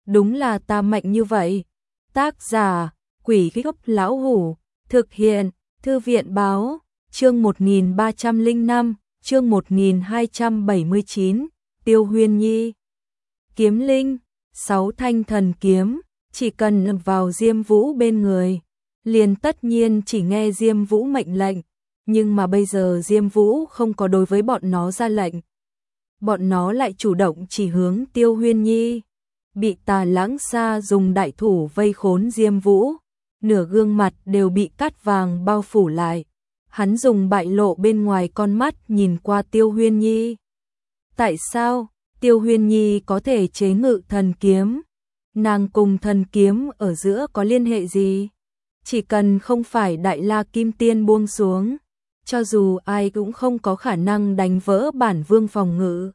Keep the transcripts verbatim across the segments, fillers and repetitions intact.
đúng là ta mạnh như vậy. Tác giả, Quỷ Gốc Lão Hủ, thực hiện, Thư viện Báo, chương một nghìn ba trăm lẻ năm, chương một nghìn hai trăm bảy mươi chín, Tiêu Huyên Nhi. Kiếm linh, sáu thanh thần kiếm, chỉ cần vào Diêm Vũ bên người, liền tất nhiên chỉ nghe Diêm Vũ mệnh lệnh, nhưng mà bây giờ Diêm Vũ không có đối với bọn nó ra lệnh. Bọn nó lại chủ động chỉ hướng Tiêu Huyên Nhi. Bị Tà Lãng Sa dùng đại thủ vây khốn Diêm Vũ, nửa gương mặt đều bị cát vàng bao phủ lại. Hắn dùng bại lộ bên ngoài con mắt nhìn qua Tiêu Huyên Nhi. Tại sao Tiêu Huyên Nhi có thể chế ngự thần kiếm? Nàng cùng thần kiếm ở giữa có liên hệ gì? Chỉ cần không phải Đại La Kim Tiên buông xuống, cho dù ai cũng không có khả năng đánh vỡ bản vương phòng ngự.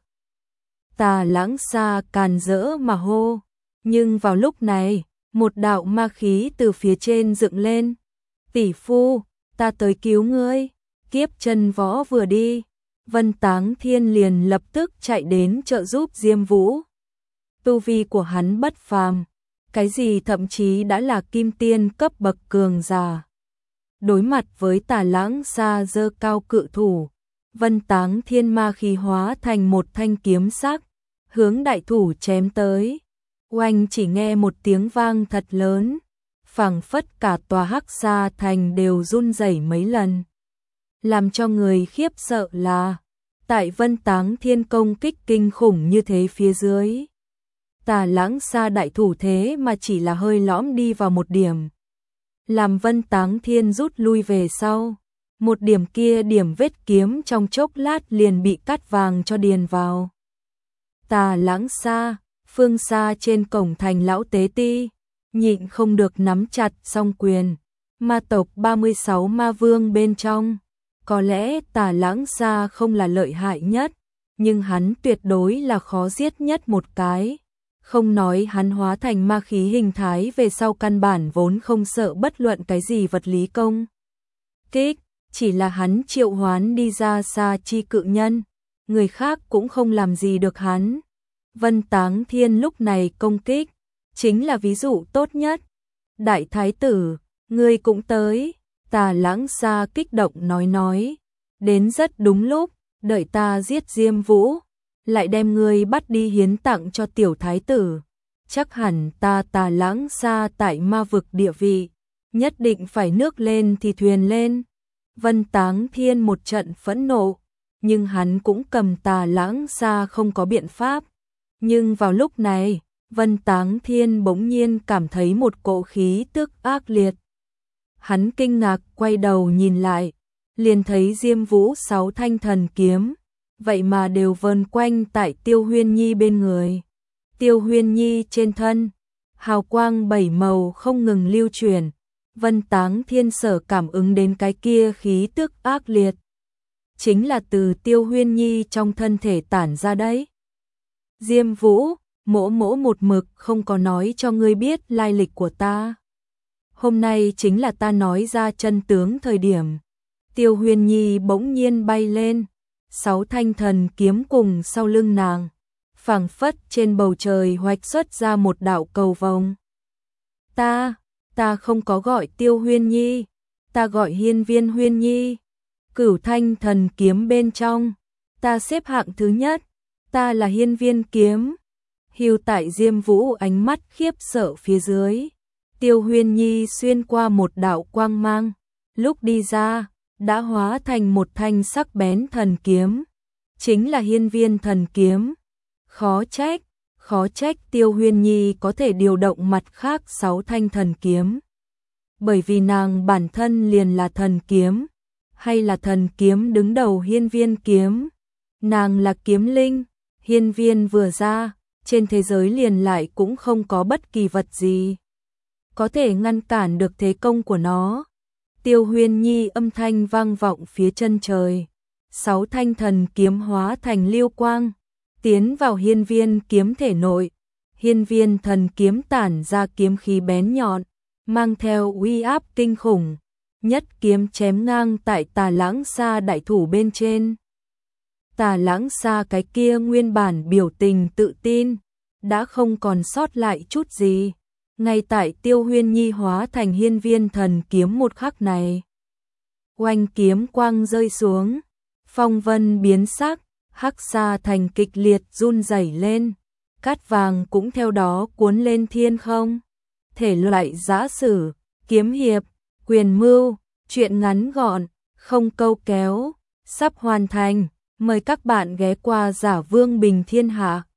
Tà Lãng Sa càn rỡ mà hô, nhưng vào lúc này, một đạo ma khí từ phía trên dựng lên. Tỷ phu, ta tới cứu ngươi. Kiếp chân võ vừa đi, Vân Táng Thiên liền lập tức chạy đến trợ giúp Diêm Vũ. Tu vi của hắn bất phàm, cái gì thậm chí đã là kim tiên cấp bậc cường giả. Đối mặt với Tà Lãng Sa giơ cao cự thủ, Vân Táng Thiên ma khí hóa thành một thanh kiếm sắc, hướng đại thủ chém tới. Oanh, chỉ nghe một tiếng vang thật lớn, phảng phất cả tòa Hắc Sa thành đều run rẩy mấy lần. Làm cho người khiếp sợ là, tại Vân Táng Thiên công kích kinh khủng như thế phía dưới, Tà Lãng Sa đại thủ thế mà chỉ là hơi lõm đi vào một điểm, làm Vân Táng Thiên rút lui về sau. Một điểm kia điểm vết kiếm trong chốc lát liền bị cát vàng cho điền vào. Tà Lãng Sa, phương xa trên cổng thành lão tế ti, nhịn không được nắm chặt song quyền. Ma tộc ba mươi sáu ma vương bên trong, có lẽ Tà Lãng Sa không là lợi hại nhất, nhưng hắn tuyệt đối là khó giết nhất một cái. Không nói hắn hóa thành ma khí hình thái về sau căn bản vốn không sợ bất luận cái gì vật lý công kích, chỉ là hắn triệu hoán đi ra Sa Chi cự nhân, người khác cũng không làm gì được hắn. Vân Táng Thiên lúc này công kích, chính là ví dụ tốt nhất. Đại thái tử, ngươi cũng tới. Tà Lãng Sa kích động nói nói, đến rất đúng lúc, đợi ta giết Diêm Vũ, lại đem ngươi bắt đi hiến tặng cho tiểu thái tử. Chắc hẳn ta Tà Lãng Sa tại ma vực địa vị, nhất định phải nước lên thì thuyền lên. Vân Táng Thiên một trận phẫn nộ, nhưng hắn cũng cầm Tà Lãng Sa không có biện pháp. Nhưng vào lúc này, Vân Táng Thiên bỗng nhiên cảm thấy một cỗ khí tức ác liệt. Hắn kinh ngạc quay đầu nhìn lại, liền thấy Diêm Vũ sáu thanh thần kiếm, vậy mà đều vờn quanh tại Tiêu Huyên Nhi bên người. Tiêu Huyên Nhi trên thân, hào quang bảy màu không ngừng lưu chuyển. Vân Táng Thiên sở cảm ứng đến cái kia khí tức ác liệt, chính là từ Tiêu Huyên Nhi trong thân thể tản ra đấy. Diêm Vũ, mỗ mỗ một mực không có nói cho ngươi biết lai lịch của ta. Hôm nay chính là ta nói ra chân tướng thời điểm. Tiêu Huyên Nhi bỗng nhiên bay lên, sáu thanh thần kiếm cùng sau lưng nàng, phảng phất trên bầu trời hoạch xuất ra một đạo cầu vồng. Ta, ta không có gọi Tiêu Huyên Nhi, ta gọi Hiên Viên Huyên Nhi. Cửu thanh thần kiếm bên trong, ta xếp hạng thứ nhất, ta là Hiên Viên kiếm. Hưu tại Diêm Vũ ánh mắt khiếp sợ phía dưới, Tiêu Huyên Nhi xuyên qua một đạo quang mang, lúc đi ra, đã hóa thành một thanh sắc bén thần kiếm, chính là Hiên Viên thần kiếm. Khó trách, khó trách Tiêu Huyên Nhi có thể điều động mặt khác sáu thanh thần kiếm. Bởi vì nàng bản thân liền là thần kiếm, hay là thần kiếm đứng đầu Hiên Viên kiếm. Nàng là kiếm linh, Hiên Viên vừa ra, trên thế giới liền lại cũng không có bất kỳ vật gì có thể ngăn cản được thế công của nó. Tiêu Huyên Nhi âm thanh vang vọng phía chân trời, sáu thanh thần kiếm hóa thành lưu quang, tiến vào Hiên Viên kiếm thể nội. Hiên Viên thần kiếm tản ra kiếm khí bén nhọn, mang theo uy áp kinh khủng, nhất kiếm chém ngang tại Tà Lãng Sa đại thủ bên trên. Tà Lãng Sa cái kia nguyên bản biểu tình tự tin, đã không còn sót lại chút gì. Ngay tại Tiêu Huyên Nhi hóa thành hiên viên thần kiếm một khắc này, oanh kiếm quang rơi xuống, phong vân biến sắc, hắc sa thành kịch liệt run rẩy lên, cát vàng cũng theo đó cuốn lên thiên không. Thể loại giã sử, kiếm hiệp, quyền mưu, truyện ngắn gọn, không câu kéo, sắp hoàn thành. Mời các bạn ghé qua Giả Vương Bình Thiên Hạ.